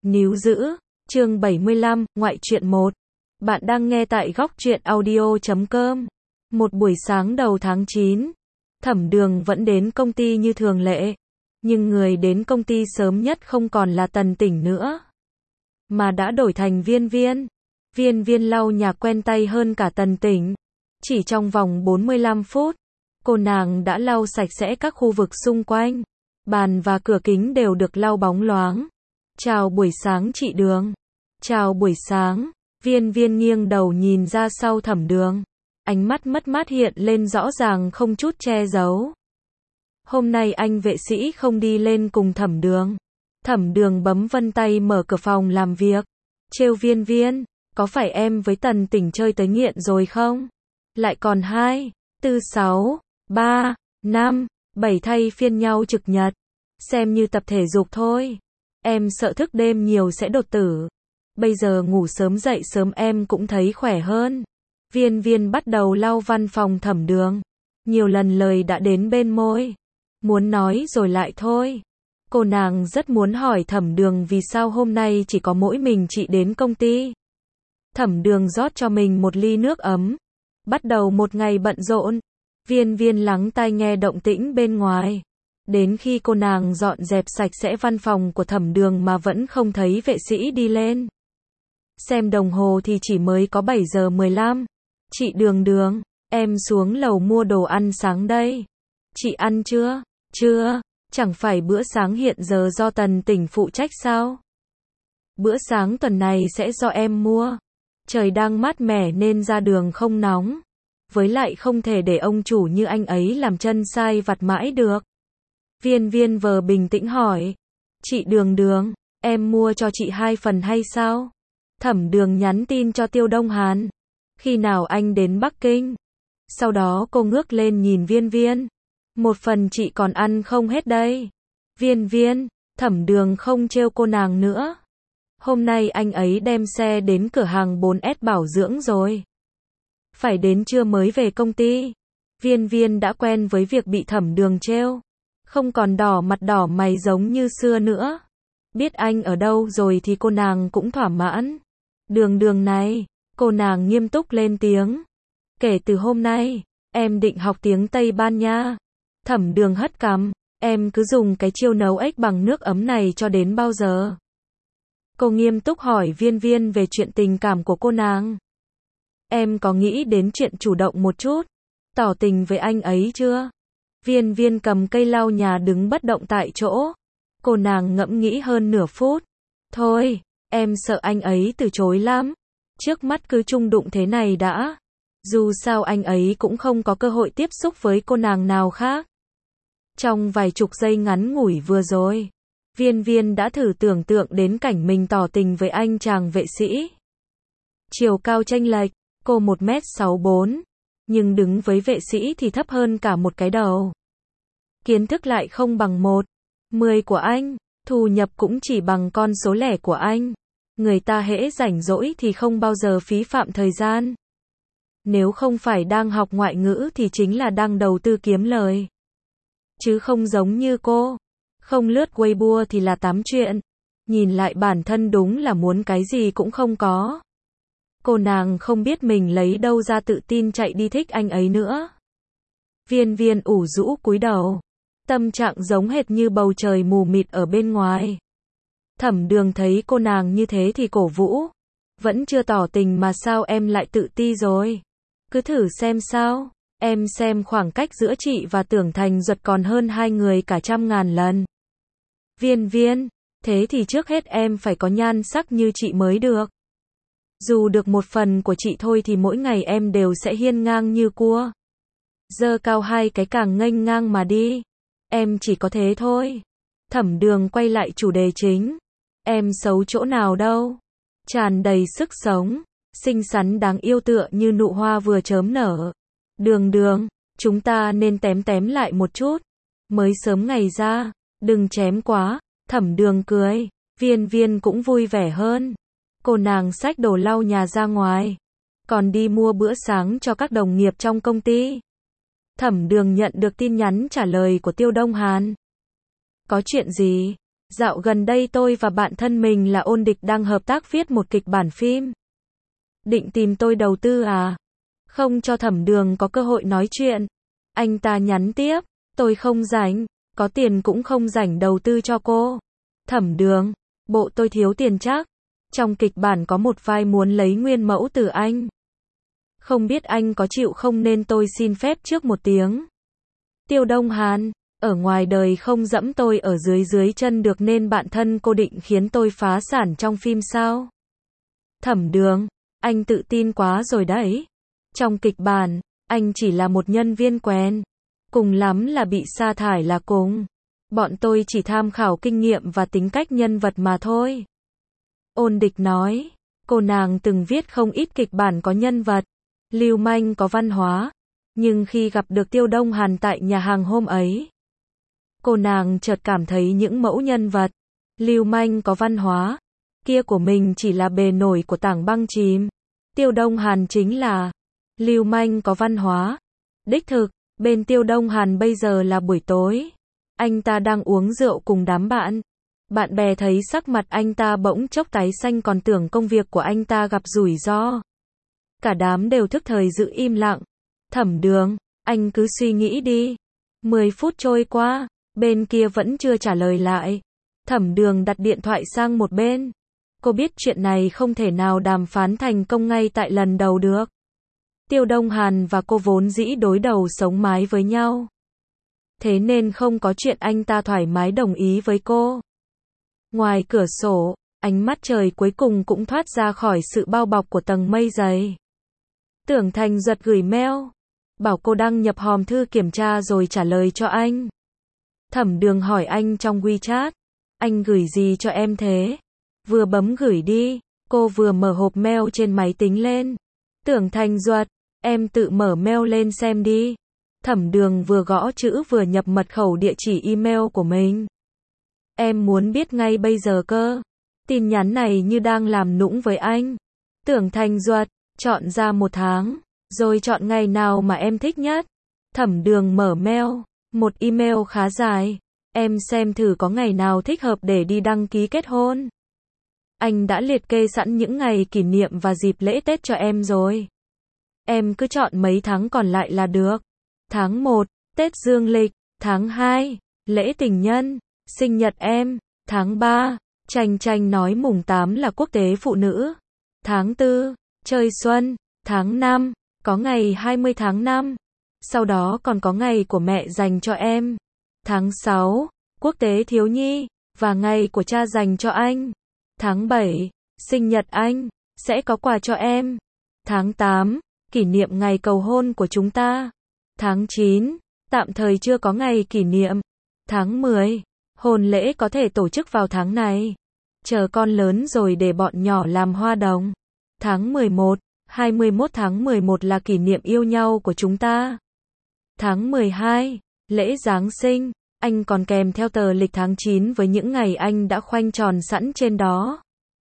Níu giữ, chương 75, ngoại truyện 1. Bạn đang nghe tại góc truyện audio.com. Một buổi sáng đầu tháng 9, Thẩm Đường vẫn đến công ty như thường lệ. Nhưng người đến công ty sớm nhất không còn là Tần Tỉnh nữa, mà đã đổi thành Viên Viên. Viên Viên lau nhà quen tay hơn cả Tần Tỉnh. Chỉ trong vòng 45 phút, cô nàng đã lau sạch sẽ các khu vực xung quanh. Bàn và cửa kính đều được lau bóng loáng. Chào buổi sáng chị Đường. Chào buổi sáng. Viên Viên nghiêng đầu nhìn ra sau Thẩm Đường. Ánh mắt mất mát hiện lên rõ ràng không chút che giấu. Hôm nay anh vệ sĩ không đi lên cùng Thẩm Đường. Thẩm Đường bấm vân tay mở cửa phòng làm việc. Trêu Viên Viên, có phải em với Tần Tỉnh chơi tới nghiện rồi không? Lại còn 2, 4, 6, 3, 5, 7 thay phiên nhau trực nhật. Xem như tập thể dục thôi. Em sợ thức đêm nhiều sẽ đột tử. Bây giờ ngủ sớm dậy sớm em cũng thấy khỏe hơn. Viên Viên bắt đầu lau văn phòng Thẩm Đường. Nhiều lần lời đã đến bên môi. Muốn nói rồi lại thôi. Cô nàng rất muốn hỏi Thẩm Đường vì sao hôm nay chỉ có mỗi mình chị đến công ty. Thẩm Đường rót cho mình một ly nước ấm. Bắt đầu một ngày bận rộn. Viên Viên lắng tai nghe động tĩnh bên ngoài. Đến khi cô nàng dọn dẹp sạch sẽ văn phòng của Thẩm Đường mà vẫn không thấy vệ sĩ đi lên. Xem đồng hồ thì chỉ mới có 7 giờ 15. Chị Đường, em xuống lầu mua đồ ăn sáng đây. Chị ăn chưa? Chưa, chẳng phải bữa sáng hiện giờ do Tần Tỉnh phụ trách sao? Bữa sáng tuần này sẽ do em mua. Trời đang mát mẻ nên ra đường không nóng. Với lại không thể để ông chủ như anh ấy làm chân sai vặt mãi được. Viên Viên vờ bình tĩnh hỏi. Chị Đường, em mua cho chị 2 phần hay sao? Thẩm Đường nhắn tin cho Tiêu Đông Hàn. Khi nào anh đến Bắc Kinh? Sau đó cô ngước lên nhìn Viên Viên. 1 phần chị còn ăn không hết đây. Viên Viên, Thẩm Đường không trêu cô nàng nữa. Hôm nay anh ấy đem xe đến cửa hàng 4S bảo dưỡng rồi. Phải đến trưa mới về công ty. Viên Viên đã quen với việc bị Thẩm Đường trêu. Không còn đỏ mặt đỏ mày giống như xưa nữa. Biết anh ở đâu rồi thì cô nàng cũng thỏa mãn. Đường này, cô nàng nghiêm túc lên tiếng. Kể từ hôm nay, em định học tiếng Tây Ban Nha. Thẩm Đường hất cằm, em cứ dùng cái chiêu nấu ếch bằng nước ấm này cho đến bao giờ? Cô nghiêm túc hỏi Viên Viên về chuyện tình cảm của cô nàng. Em có nghĩ đến chuyện chủ động một chút, tỏ tình với anh ấy chưa? Viên Viên cầm cây lau nhà đứng bất động tại chỗ. Cô nàng ngẫm nghĩ hơn nửa phút. Thôi, em sợ anh ấy từ chối lắm. Trước mắt cứ chung đụng thế này đã. Dù sao anh ấy cũng không có cơ hội tiếp xúc với cô nàng nào khác. Trong vài chục giây ngắn ngủi vừa rồi, Viên Viên đã thử tưởng tượng đến cảnh mình tỏ tình với anh chàng vệ sĩ. Chiều cao chênh lệch, cô 1m64, nhưng đứng với vệ sĩ thì thấp hơn cả một cái đầu. Kiến thức lại không bằng 1/10 của anh, thu nhập cũng chỉ bằng con số lẻ của anh. Người ta hễ rảnh rỗi thì không bao giờ phí phạm thời gian. Nếu không phải đang học ngoại ngữ thì chính là đang đầu tư kiếm lời. Chứ không giống như cô, không lướt Weibo thì là tám chuyện. Nhìn lại bản thân đúng là muốn cái gì cũng không có. Cô nàng không biết mình lấy đâu ra tự tin chạy đi thích anh ấy nữa. Viên Viên ủ rũ cúi đầu. Tâm trạng giống hệt như bầu trời mù mịt ở bên ngoài. Thẩm Đường thấy cô nàng như thế thì cổ vũ. Vẫn chưa tỏ tình mà sao em lại tự ti rồi? Cứ thử xem sao. Em xem khoảng cách giữa chị và Tưởng Thành Duật còn hơn 2 người cả 100.000 lần. Viên Viên, thế thì trước hết em phải có nhan sắc như chị mới được. Dù được 1 phần của chị thôi thì mỗi ngày em đều sẽ hiên ngang như cua. Giơ cao 2 cái càng nghênh ngang mà đi. Em chỉ có thế thôi. Thẩm Đường quay lại chủ đề chính. Em xấu chỗ nào đâu? Tràn đầy sức sống, xinh xắn đáng yêu tựa như nụ hoa vừa chớm nở. Đường, chúng ta nên tém lại một chút. Mới sớm ngày ra, đừng chém quá. Thẩm Đường cười, Viên Viên cũng vui vẻ hơn. Cô nàng xách đồ lau nhà ra ngoài, còn đi mua bữa sáng cho các đồng nghiệp trong công ty. Thẩm Đường nhận được tin nhắn trả lời của Tiêu Đông Hàn. Có chuyện gì? Dạo gần đây tôi và bạn thân mình là Ôn Địch đang hợp tác viết một kịch bản phim. Định tìm tôi đầu tư à? Không cho Thẩm Đường có cơ hội nói chuyện. Anh ta nhắn tiếp, tôi không rảnh, có tiền cũng không rảnh đầu tư cho cô. Thẩm Đường, bộ tôi thiếu tiền chắc. Trong kịch bản có một vai muốn lấy nguyên mẫu từ anh. Không biết anh có chịu không nên tôi xin phép trước một tiếng. Tiêu Đông Hàn, ở ngoài đời không dẫm tôi ở dưới dưới chân được nên bạn thân cô định khiến tôi phá sản trong phim sao? Thẩm Đường, anh tự tin quá rồi đấy. Trong kịch bản, anh chỉ là một nhân viên quen. Cùng lắm là bị sa thải là cùng. Bọn tôi chỉ tham khảo kinh nghiệm và tính cách nhân vật mà thôi. Ôn Địch nói, cô nàng từng viết không ít kịch bản có nhân vật, lưu manh có văn hóa. Nhưng khi gặp được Tiêu Đông Hàn tại nhà hàng hôm ấy, cô nàng chợt cảm thấy những mẫu nhân vật, lưu manh có văn hóa, kia của mình chỉ là bề nổi của tảng băng chìm. Tiêu Đông Hàn chính là lưu manh có văn hóa. Đích thực, bên Tiêu Đông Hàn bây giờ là buổi tối. Anh ta đang uống rượu cùng đám bạn. Bạn bè thấy sắc mặt anh ta bỗng chốc tái xanh còn tưởng công việc của anh ta gặp rủi ro. Cả đám đều thức thời giữ im lặng. Thẩm Đường, anh cứ suy nghĩ đi. 10 phút trôi qua, bên kia vẫn chưa trả lời lại. Thẩm Đường đặt điện thoại sang một bên. Cô biết chuyện này không thể nào đàm phán thành công ngay tại lần đầu được. Tiêu Đông Hàn và cô vốn dĩ đối đầu sống mái với nhau. Thế nên không có chuyện anh ta thoải mái đồng ý với cô. Ngoài cửa sổ, ánh mắt trời cuối cùng cũng thoát ra khỏi sự bao bọc của tầng mây dày. Tưởng Thành Duật gửi mail, bảo cô đăng nhập hòm thư kiểm tra rồi trả lời cho anh. Thẩm Đường hỏi anh trong WeChat, anh gửi gì cho em thế? Vừa bấm gửi đi, cô vừa mở hộp mail trên máy tính lên. Tưởng Thành Duật, em tự mở mail lên xem đi. Thẩm Đường vừa gõ chữ vừa nhập mật khẩu địa chỉ email của mình. Em muốn biết ngay bây giờ cơ. Tin nhắn này như đang làm nũng với anh. Tưởng Thành Duật, chọn ra một tháng, rồi chọn ngày nào mà em thích nhất. Thẩm Đường mở mail, một email khá dài. Em xem thử có ngày nào thích hợp để đi đăng ký kết hôn. Anh đã liệt kê sẵn những ngày kỷ niệm và dịp lễ Tết cho em rồi. Em cứ chọn mấy tháng còn lại là được. Tháng 1, Tết Dương lịch. Tháng 2, lễ tình nhân, sinh nhật em. Tháng 3, Tranh Tranh nói mùng 8 là quốc tế phụ nữ. Tháng 4, chơi xuân. Tháng 5, có ngày 20 tháng 5. Sau đó còn có ngày của mẹ dành cho em. Tháng 6, quốc tế thiếu nhi, và ngày của cha dành cho anh. Tháng 7, sinh nhật anh, sẽ có quà cho em. Tháng 8, kỷ niệm ngày cầu hôn của chúng ta. Tháng 9, tạm thời chưa có ngày kỷ niệm. Tháng 10, hôn lễ có thể tổ chức vào tháng này. Chờ con lớn rồi để bọn nhỏ làm hoa đồng. Tháng 11, 21 tháng 11 là kỷ niệm yêu nhau của chúng ta. Tháng 12, lễ Giáng sinh, anh còn kèm theo tờ lịch tháng 9 với những ngày anh đã khoanh tròn sẵn trên đó.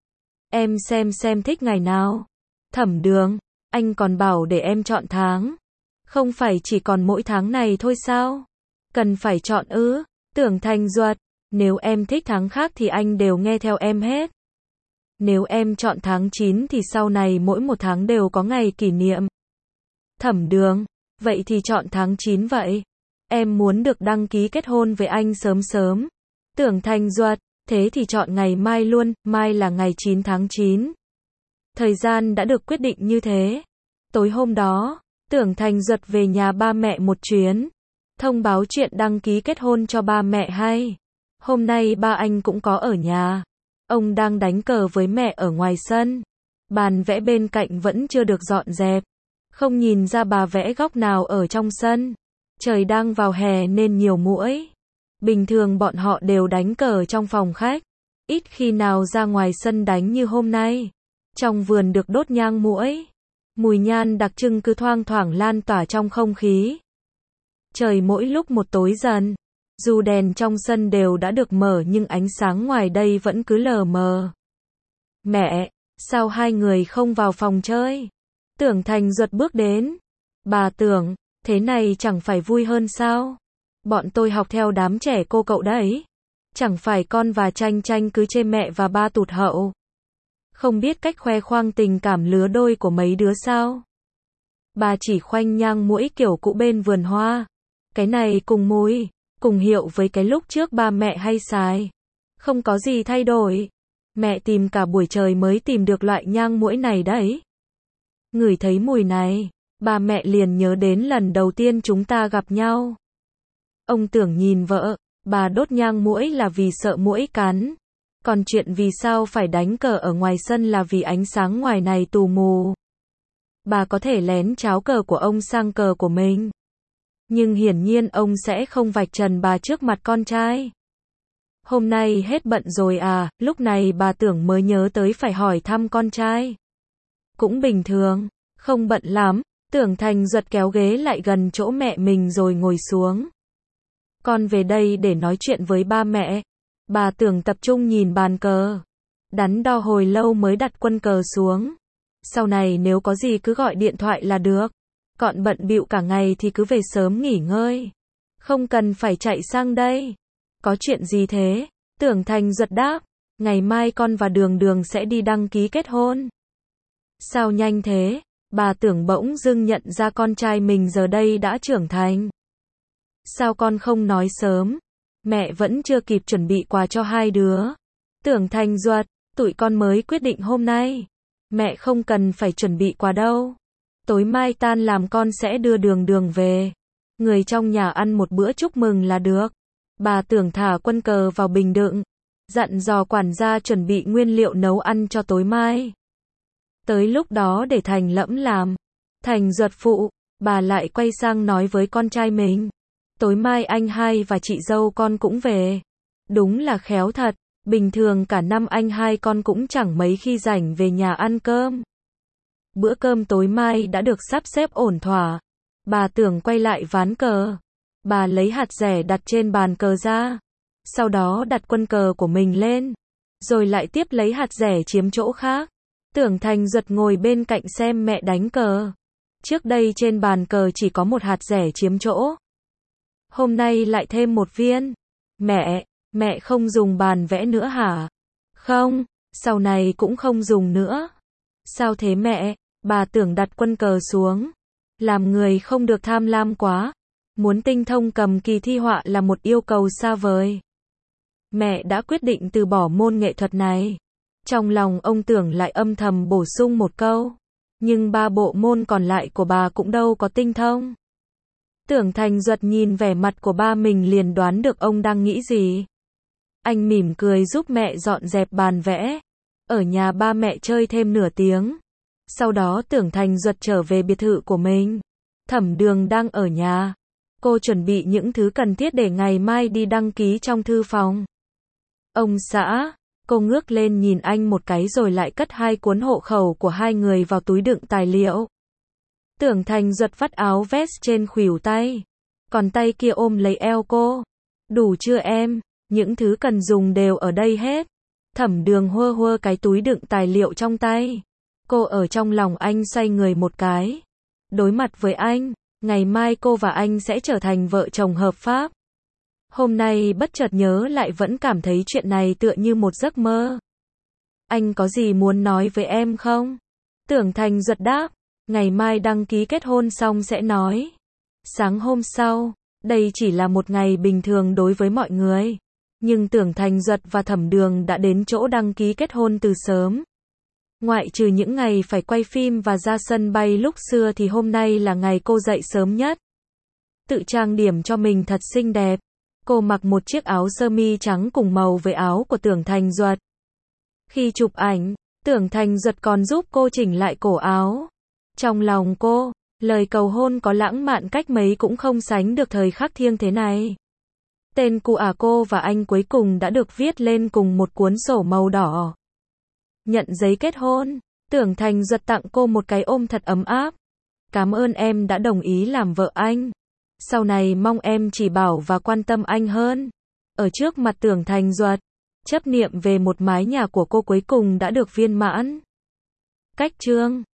Em xem thích ngày nào. Thẩm Đường, anh còn bảo để em chọn tháng. Không phải chỉ còn mỗi tháng này thôi sao? Cần phải chọn ư? Tưởng Thành Duật, nếu em thích tháng khác thì anh đều nghe theo em hết. Nếu em chọn tháng 9 thì sau này mỗi một tháng đều có ngày kỷ niệm. Thẩm Đường, vậy thì chọn tháng 9 vậy. Em muốn được đăng ký kết hôn với anh sớm sớm. Tưởng Thành Duật, thế thì chọn ngày mai luôn, mai là ngày 9 tháng 9. Thời gian đã được quyết định như thế. Tối hôm đó, Tưởng Thành Duật về nhà ba mẹ một chuyến. Thông báo chuyện đăng ký kết hôn cho ba mẹ hay. Hôm nay ba anh cũng có ở nhà. Ông đang đánh cờ với mẹ ở ngoài sân. Bàn vẽ bên cạnh vẫn chưa được dọn dẹp. Không nhìn ra bà vẽ góc nào ở trong sân. Trời đang vào hè nên nhiều muỗi. Bình thường bọn họ đều đánh cờ trong phòng khách. Ít khi nào ra ngoài sân đánh như hôm nay. Trong vườn được đốt nhang muỗi. Mùi nhan đặc trưng cứ thoang thoảng lan tỏa trong không khí. Trời mỗi lúc một tối dần. Dù đèn trong sân đều đã được mở nhưng ánh sáng ngoài đây vẫn cứ lờ mờ. Mẹ, sao hai người không vào phòng chơi? Tưởng Thành Duật bước đến. Bà Tưởng, thế này chẳng phải vui hơn sao? Bọn tôi học theo đám trẻ cô cậu đấy. Chẳng phải con và Tranh Tranh cứ chê mẹ và ba tụt hậu. Không biết cách khoe khoang tình cảm lứa đôi của mấy đứa sao? Bà chỉ khoanh nhang mũi kiểu cũ bên vườn hoa. Cái này cùng mùi, cùng hiệu với cái lúc trước ba mẹ hay xài. Không có gì thay đổi. Mẹ tìm cả buổi trời mới tìm được loại nhang mũi này đấy. Ngửi thấy mùi này, ba mẹ liền nhớ đến lần đầu tiên chúng ta gặp nhau. Ông Tưởng nhìn vợ, bà đốt nhang mũi là vì sợ muỗi cắn. Còn chuyện vì sao phải đánh cờ ở ngoài sân là vì ánh sáng ngoài này tù mù. Bà có thể lén cháo cờ của ông sang cờ của mình. Nhưng hiển nhiên ông sẽ không vạch trần bà trước mặt con trai. Hôm nay hết bận rồi à, lúc này bà Tưởng mới nhớ tới phải hỏi thăm con trai. Cũng bình thường, không bận lắm. Tưởng Thành Duật kéo ghế lại gần chỗ mẹ mình rồi ngồi xuống. Con về đây để nói chuyện với ba mẹ. Bà Tưởng tập trung nhìn bàn cờ. Đắn đo hồi lâu mới đặt quân cờ xuống. Sau này nếu có gì cứ gọi điện thoại là được. Còn bận bịu cả ngày thì cứ về sớm nghỉ ngơi. Không cần phải chạy sang đây. Có chuyện gì thế? Tưởng Thành Duật đáp. Ngày mai con và Đường Đường sẽ đi đăng ký kết hôn. Sao nhanh thế? Bà Tưởng bỗng dưng nhận ra con trai mình giờ đây đã trưởng thành. Sao con không nói sớm? Mẹ vẫn chưa kịp chuẩn bị quà cho hai đứa. Tưởng Thành Duật, tụi con mới quyết định hôm nay. Mẹ không cần phải chuẩn bị quà đâu. Tối mai tan làm con sẽ đưa Đường Đường về. Người trong nhà ăn một bữa chúc mừng là được. Bà Tưởng thả quân cờ vào bình đựng. Dặn dò quản gia chuẩn bị nguyên liệu nấu ăn cho tối mai. Tới lúc đó để Thành Lẫm làm. Thành Duật phụ, bà lại quay sang nói với con trai mình. Tối mai anh hai và chị dâu con cũng về. Đúng là khéo thật, bình thường cả năm anh hai con cũng chẳng mấy khi rảnh về nhà ăn cơm. Bữa cơm tối mai đã được sắp xếp ổn thỏa. Bà Tưởng quay lại ván cờ. Bà lấy hạt dẻ đặt trên bàn cờ ra. Sau đó đặt quân cờ của mình lên. Rồi lại tiếp lấy hạt dẻ chiếm chỗ khác. Tưởng Thành Duật ngồi bên cạnh xem mẹ đánh cờ. Trước đây trên bàn cờ chỉ có một hạt dẻ chiếm chỗ. Hôm nay lại thêm một viên. Mẹ không dùng bàn vẽ nữa hả? Không, sau này cũng không dùng nữa. Sao thế mẹ? Bà Tưởng đặt quân cờ xuống. Làm người không được tham lam quá. Muốn tinh thông cầm kỳ thi họa là một yêu cầu xa vời. Mẹ đã quyết định từ bỏ môn nghệ thuật này. Trong lòng ông Tưởng lại âm thầm bổ sung một câu. Nhưng ba bộ môn còn lại của bà cũng đâu có tinh thông. Tưởng Thành Duật nhìn vẻ mặt của ba mình liền đoán được ông đang nghĩ gì. Anh mỉm cười giúp mẹ dọn dẹp bàn vẽ. Ở nhà ba mẹ chơi thêm nửa tiếng. Sau đó Tưởng Thành Duật trở về biệt thự của mình. Thẩm Đường đang ở nhà. Cô chuẩn bị những thứ cần thiết để ngày mai đi đăng ký trong thư phòng. Ông xã, cô ngước lên nhìn anh một cái rồi lại cất hai cuốn hộ khẩu của hai người vào túi đựng tài liệu. Tưởng Thành Duật vắt áo vest trên khuỷu tay. Còn tay kia ôm lấy eo cô. Đủ chưa em? Những thứ cần dùng đều ở đây hết. Thẩm Đường hơ hơ cái túi đựng tài liệu trong tay. Cô ở trong lòng anh xoay người một cái. Đối mặt với anh, ngày mai cô và anh sẽ trở thành vợ chồng hợp pháp. Hôm nay bất chợt nhớ lại vẫn cảm thấy chuyện này tựa như một giấc mơ. Anh có gì muốn nói với em không? Tưởng Thành Duật đáp. Ngày mai đăng ký kết hôn xong sẽ nói. Sáng hôm sau, đây chỉ là một ngày bình thường đối với mọi người. Nhưng Tưởng Thành Duật và Thẩm Đường đã đến chỗ đăng ký kết hôn từ sớm. Ngoại trừ những ngày phải quay phim và ra sân bay lúc xưa thì hôm nay là ngày cô dậy sớm nhất. Tự trang điểm cho mình thật xinh đẹp. Cô mặc một chiếc áo sơ mi trắng cùng màu với áo của Tưởng Thành Duật. Khi chụp ảnh, Tưởng Thành Duật còn giúp cô chỉnh lại cổ áo. Trong lòng cô, lời cầu hôn có lãng mạn cách mấy cũng không sánh được thời khắc thiêng thế này. Tên của cô và anh cuối cùng đã được viết lên cùng một cuốn sổ màu đỏ. Nhận giấy kết hôn, Tưởng Thành Duật tặng cô một cái ôm thật ấm áp. Cảm ơn em đã đồng ý làm vợ anh. Sau này mong em chỉ bảo và quan tâm anh hơn. Ở trước mặt Tưởng Thành Duật, chấp niệm về một mái nhà của cô cuối cùng đã được viên mãn. Cách chương